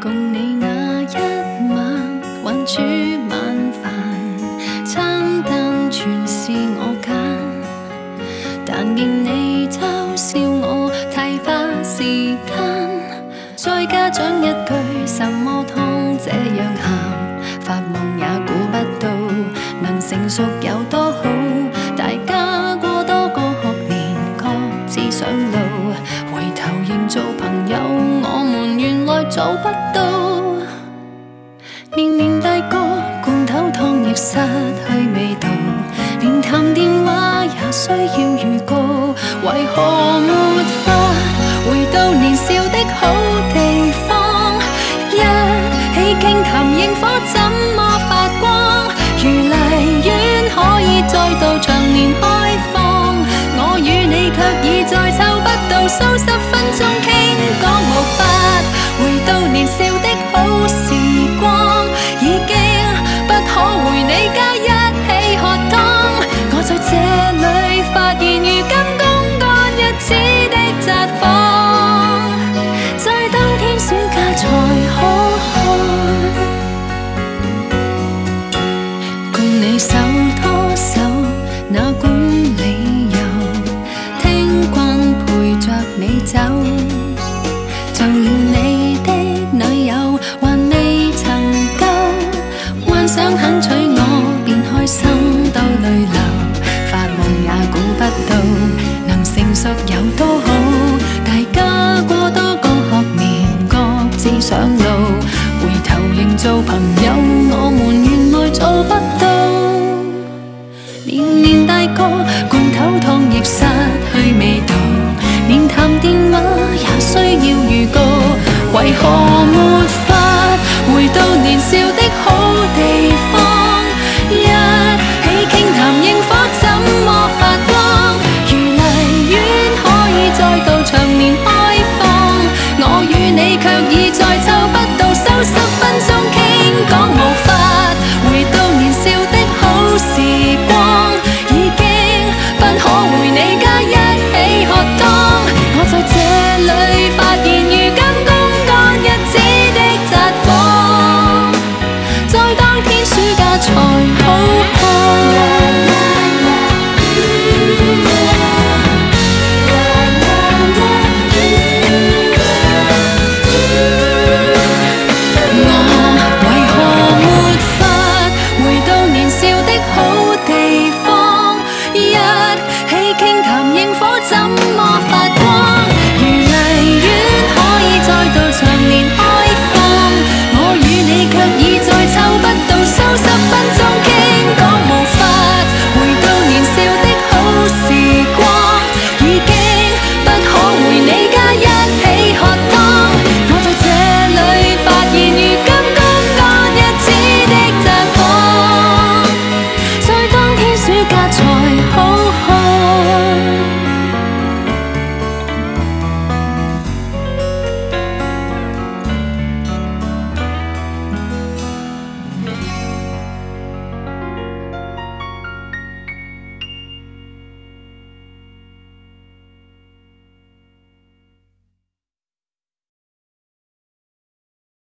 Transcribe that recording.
共你那一晚還煮晚飯，餐單全是我揀，但見你嘲笑我太花時間，再加上一句什麼湯這樣鹹，發夢也估不到能成熟有多好，大家過多個學年各自上路，回頭仍做朋友，我們原來做不到。年年大個，罐頭湯亦失去味道，連談電話也需要預告，為何沒法回到年少的好地方？一起傾談螢火怎麼發光？如荔園可以再度長年開放，我與你卻已再湊不到數十分鐘傾講，無法回到年少的好時光，已經不可回你家一起喝湯。我在這裏發現如今公幹日子的札幌，在當天暑假才好看。共你手拖手，哪管理由，聽慣陪着你走，就連你的女友還未曾夠，幻想肯娶我便開心到淚流，發夢也估不到能成熟有多好，大家過多個學年各自上路，回頭仍做朋友，我們原來做不到。年年大個，罐頭湯亦失去味道，連談電話也需要預告，為何沒法回到年少的好地方？